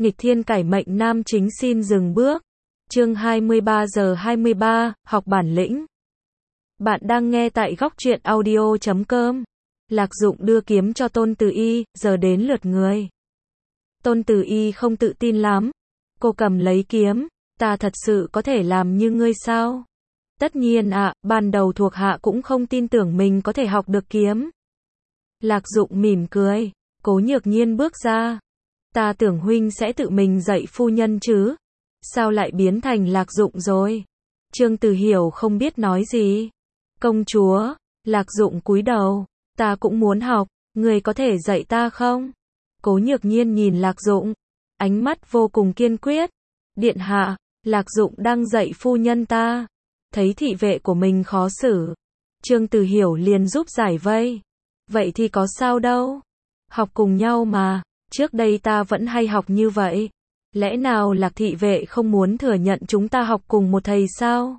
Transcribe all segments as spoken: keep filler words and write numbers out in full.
Nghịch thiên cải mệnh nam chính xin dừng bước. Chương hai mươi ba giờ hai mươi ba, học bản lĩnh. Bạn đang nghe tại góc truyện audio chấm com. Lạc Dụng đưa kiếm cho Tôn Từ Y, giờ đến lượt người. Tôn Từ Y không tự tin lắm. Cô cầm lấy kiếm, ta thật sự có thể làm như ngươi sao? Tất nhiên ạ, à, ban đầu thuộc hạ cũng không tin tưởng mình có thể học được kiếm. Lạc Dụng mỉm cười, Cố Nhược Nhiên bước ra. Ta tưởng huynh sẽ tự mình dạy phu nhân chứ. Sao lại biến thành Lạc Dụng rồi? Trương Từ Hiểu không biết nói gì. Công chúa, Lạc Dụng cúi đầu. Ta cũng muốn học, người có thể dạy ta không? Cố Nhược Nhiên nhìn Lạc Dụng, ánh mắt vô cùng kiên quyết. Điện hạ, Lạc Dụng đang dạy phu nhân ta. Thấy thị vệ của mình khó xử, Trương Từ Hiểu liền giúp giải vây. Vậy thì có sao đâu? Học cùng nhau mà, trước đây ta vẫn hay học như vậy. Lẽ nào Lạc thị vệ không muốn thừa nhận chúng ta học cùng một thầy sao?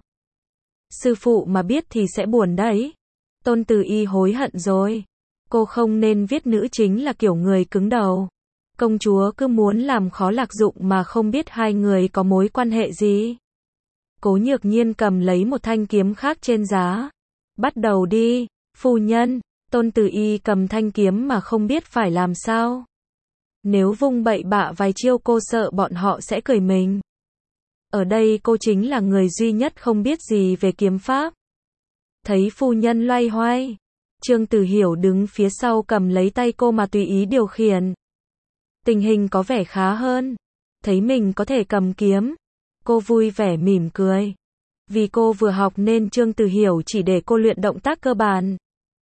Sư phụ mà biết thì sẽ buồn đấy. Tôn Từ Y hối hận rồi. Cô không nên viết nữ chính là kiểu người cứng đầu. Công chúa cứ muốn làm khó Lạc Dụng mà không biết hai người có mối quan hệ gì. Cố Nhược Nhiên cầm lấy một thanh kiếm khác trên giá. Bắt đầu đi, phu nhân. Tôn Từ Y cầm thanh kiếm mà không biết phải làm sao. Nếu vung bậy bạ vài chiêu cô sợ bọn họ sẽ cười mình. Ở đây cô chính là người duy nhất không biết gì về kiếm pháp. Thấy phu nhân loay hoay, Trương Từ Hiểu đứng phía sau cầm lấy tay cô mà tùy ý điều khiển. Tình hình có vẻ khá hơn. Thấy mình có thể cầm kiếm, cô vui vẻ mỉm cười. Vì cô vừa học nên Trương Từ Hiểu chỉ để cô luyện động tác cơ bản.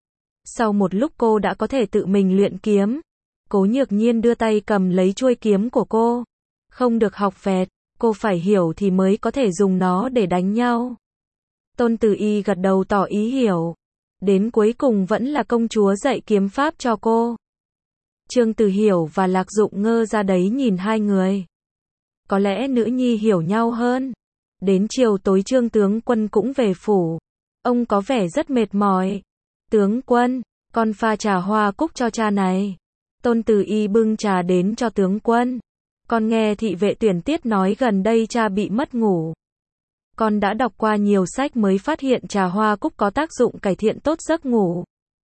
Sau một lúc cô đã có thể tự mình luyện kiếm. Cố Nhược Nhiên đưa tay cầm lấy chuôi kiếm của cô. Không được học vẹt, cô phải hiểu thì mới có thể dùng nó để đánh nhau. Tôn Từ Y gật đầu tỏ ý hiểu. Đến cuối cùng vẫn là công chúa dạy kiếm pháp cho cô. Trương Từ Hiểu và Lạc Dụng ngơ ra đấy nhìn hai người. Có lẽ nữ nhi hiểu nhau hơn. Đến chiều tối Trương tướng quân cũng về phủ. Ông có vẻ rất mệt mỏi. Tướng quân, con pha trà hoa cúc cho cha này. Tôn Từ Y bưng trà đến cho tướng quân. Con nghe thị vệ Tuyển Tiết nói gần đây cha bị mất ngủ. Con đã đọc qua nhiều sách mới phát hiện trà hoa cúc có tác dụng cải thiện tốt giấc ngủ.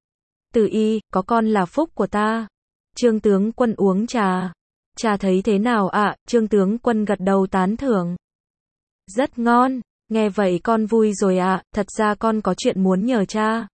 Từ Y, có con là phúc của ta. Trương tướng quân uống trà. Trà thấy thế nào ạ? À? Trương tướng quân gật đầu tán thưởng. Rất ngon, nghe vậy con vui rồi ạ, à. Thật ra con có chuyện muốn nhờ cha.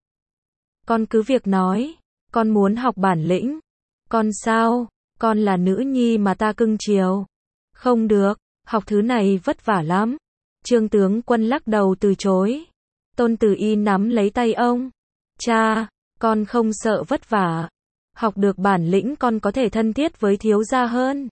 Con cứ việc nói, con muốn học bản lĩnh. Con sao? Con là nữ nhi mà ta cưng chiều. Không được, học thứ này vất vả lắm. Trương tướng quân lắc đầu từ chối. Tôn Từ Y nắm lấy tay ông. Cha, con không sợ vất vả. Học được bản lĩnh con có thể thân thiết với thiếu gia hơn.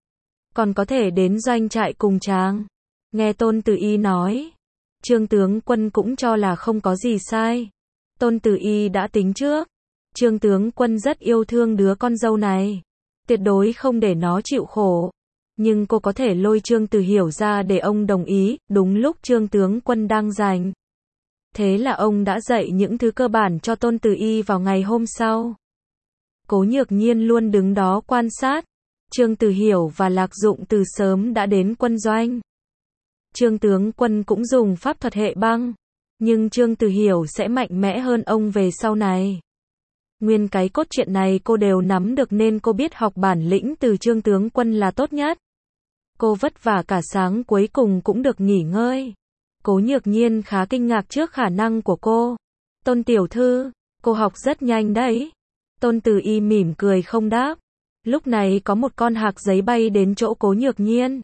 Còn có thể đến doanh trại cùng chàng. Nghe Tôn Từ Y nói, Trương tướng quân cũng cho là không có gì sai. Tôn Từ Y đã tính trước. Trương tướng quân rất yêu thương đứa con dâu này. Tuyệt đối không để nó chịu khổ. Nhưng cô có thể lôi Trương Từ Hiểu ra để ông đồng ý, đúng lúc Trương tướng quân đang rảnh. Thế là ông đã dạy những thứ cơ bản cho Tôn Từ Y vào ngày hôm sau. Cố Nhược Nhiên luôn đứng đó quan sát. Trương Từ Hiểu và Lạc Dụng từ sớm đã đến quân doanh. Trương tướng quân cũng dùng pháp thuật hệ băng. Nhưng Trương Từ Hiểu sẽ mạnh mẽ hơn ông về sau này. Nguyên cái cốt truyện này cô đều nắm được nên cô biết học bản lĩnh từ Trương tướng quân là tốt nhất. Cô vất vả cả sáng cuối cùng cũng được nghỉ ngơi. Cố Nhược Nhiên khá kinh ngạc trước khả năng của cô. Tôn tiểu thư, cô học rất nhanh đấy. Tôn Từ Y mỉm cười không đáp. Lúc này có một con hạc giấy bay đến chỗ Cố Nhược Nhiên.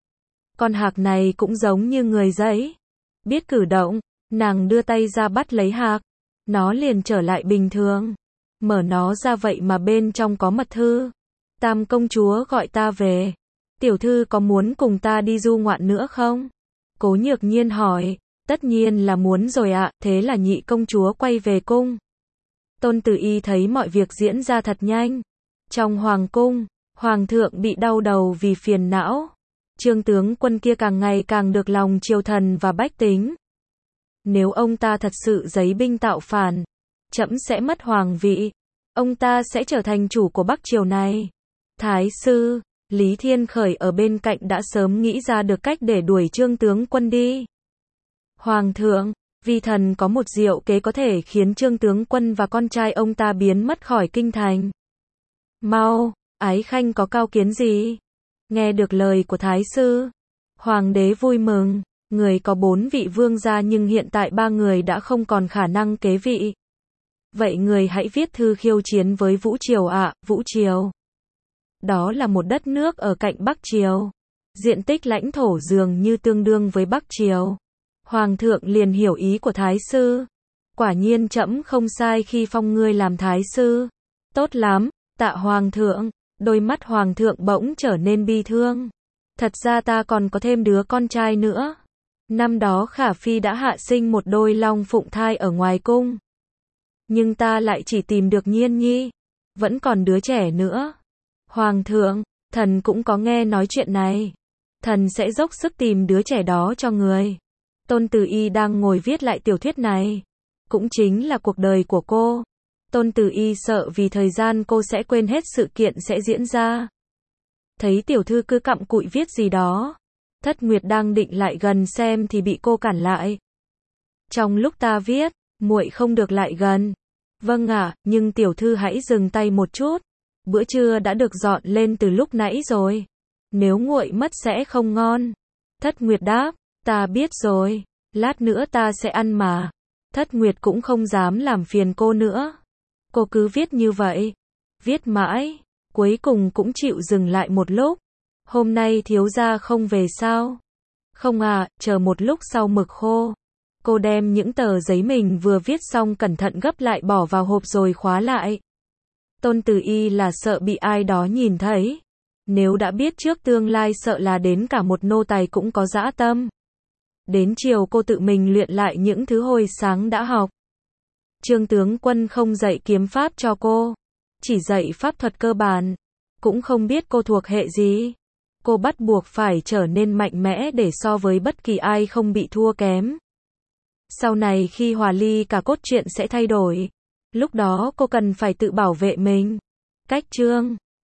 Con hạc này cũng giống như người giấy. Biết cử động, nàng đưa tay ra bắt lấy hạc. Nó liền trở lại bình thường. Mở nó ra vậy mà bên trong có mật thư. Tam công chúa gọi ta về. Tiểu thư có muốn cùng ta đi du ngoạn nữa không? Cố Nhược Nhiên hỏi. Tất nhiên là muốn rồi ạ. Thế là nhị công chúa quay về cung. Tôn Từ Y thấy mọi việc diễn ra thật nhanh. Trong hoàng cung, hoàng thượng bị đau đầu vì phiền não. Trương tướng quân kia càng ngày càng được lòng triều thần và bách tính. Nếu ông ta thật sự giấy binh tạo phản, trẫm sẽ mất hoàng vị. Ông ta sẽ trở thành chủ của Bắc Triều này. Thái sư, Lý Thiên Khởi ở bên cạnh đã sớm nghĩ ra được cách để đuổi Trương tướng quân đi. Hoàng thượng, vi thần có một diệu kế có thể khiến Trương tướng quân và con trai ông ta biến mất khỏi kinh thành. Mau, Ái Khanh có cao kiến gì? Nghe được lời của Thái sư, Hoàng đế vui mừng, người có bốn vị vương gia nhưng hiện tại ba người đã không còn khả năng kế vị. Vậy người hãy viết thư khiêu chiến với Vũ Triều ạ. Vũ Triều. Đó là một đất nước ở cạnh Bắc Triều. Diện tích lãnh thổ dường như tương đương với Bắc Triều. Hoàng thượng liền hiểu ý của Thái sư. Quả nhiên trẫm không sai khi phong ngươi làm Thái sư. Tốt lắm, tạ Hoàng thượng. Đôi mắt Hoàng thượng bỗng trở nên bi thương. Thật ra ta còn có thêm đứa con trai nữa. Năm đó Khả Phi đã hạ sinh một đôi long phụng thai ở ngoài cung. Nhưng ta lại chỉ tìm được Nhiên Nhi. Vẫn còn đứa trẻ nữa. Hoàng thượng, thần cũng có nghe nói chuyện này. Thần sẽ dốc sức tìm đứa trẻ đó cho người. Tôn Tử Y đang ngồi viết lại tiểu thuyết này. Cũng chính là cuộc đời của cô. Tôn Tử Y sợ vì thời gian cô sẽ quên hết sự kiện sẽ diễn ra. Thấy tiểu thư cứ cặm cụi viết gì đó. Thất Nguyệt đang định lại gần xem thì bị cô cản lại. Trong lúc ta viết, muội không được lại gần. Vâng ạ, à, nhưng tiểu thư hãy dừng tay một chút. Bữa trưa đã được dọn lên từ lúc nãy rồi. Nếu nguội mất sẽ không ngon. Thất Nguyệt đáp, ta biết rồi, lát nữa ta sẽ ăn mà. Thất Nguyệt cũng không dám làm phiền cô nữa. Cô cứ viết như vậy. Viết mãi, cuối cùng cũng chịu dừng lại một lúc. Hôm nay thiếu gia không về sao? Không à, chờ một lúc sau mực khô. Cô đem những tờ giấy mình vừa viết xong cẩn thận gấp lại bỏ vào hộp rồi khóa lại. Tôn Tử Y là sợ bị ai đó nhìn thấy. Nếu đã biết trước tương lai sợ là đến cả một nô tài cũng có dã tâm. Đến chiều cô tự mình luyện lại những thứ hồi sáng đã học. Trương tướng quân không dạy kiếm pháp cho cô. Chỉ dạy pháp thuật cơ bản. Cũng không biết cô thuộc hệ gì. Cô bắt buộc phải trở nên mạnh mẽ để so với bất kỳ ai không bị thua kém. Sau này khi hòa ly cả cốt truyện sẽ thay đổi. Lúc đó cô cần phải tự bảo vệ mình. Cách chương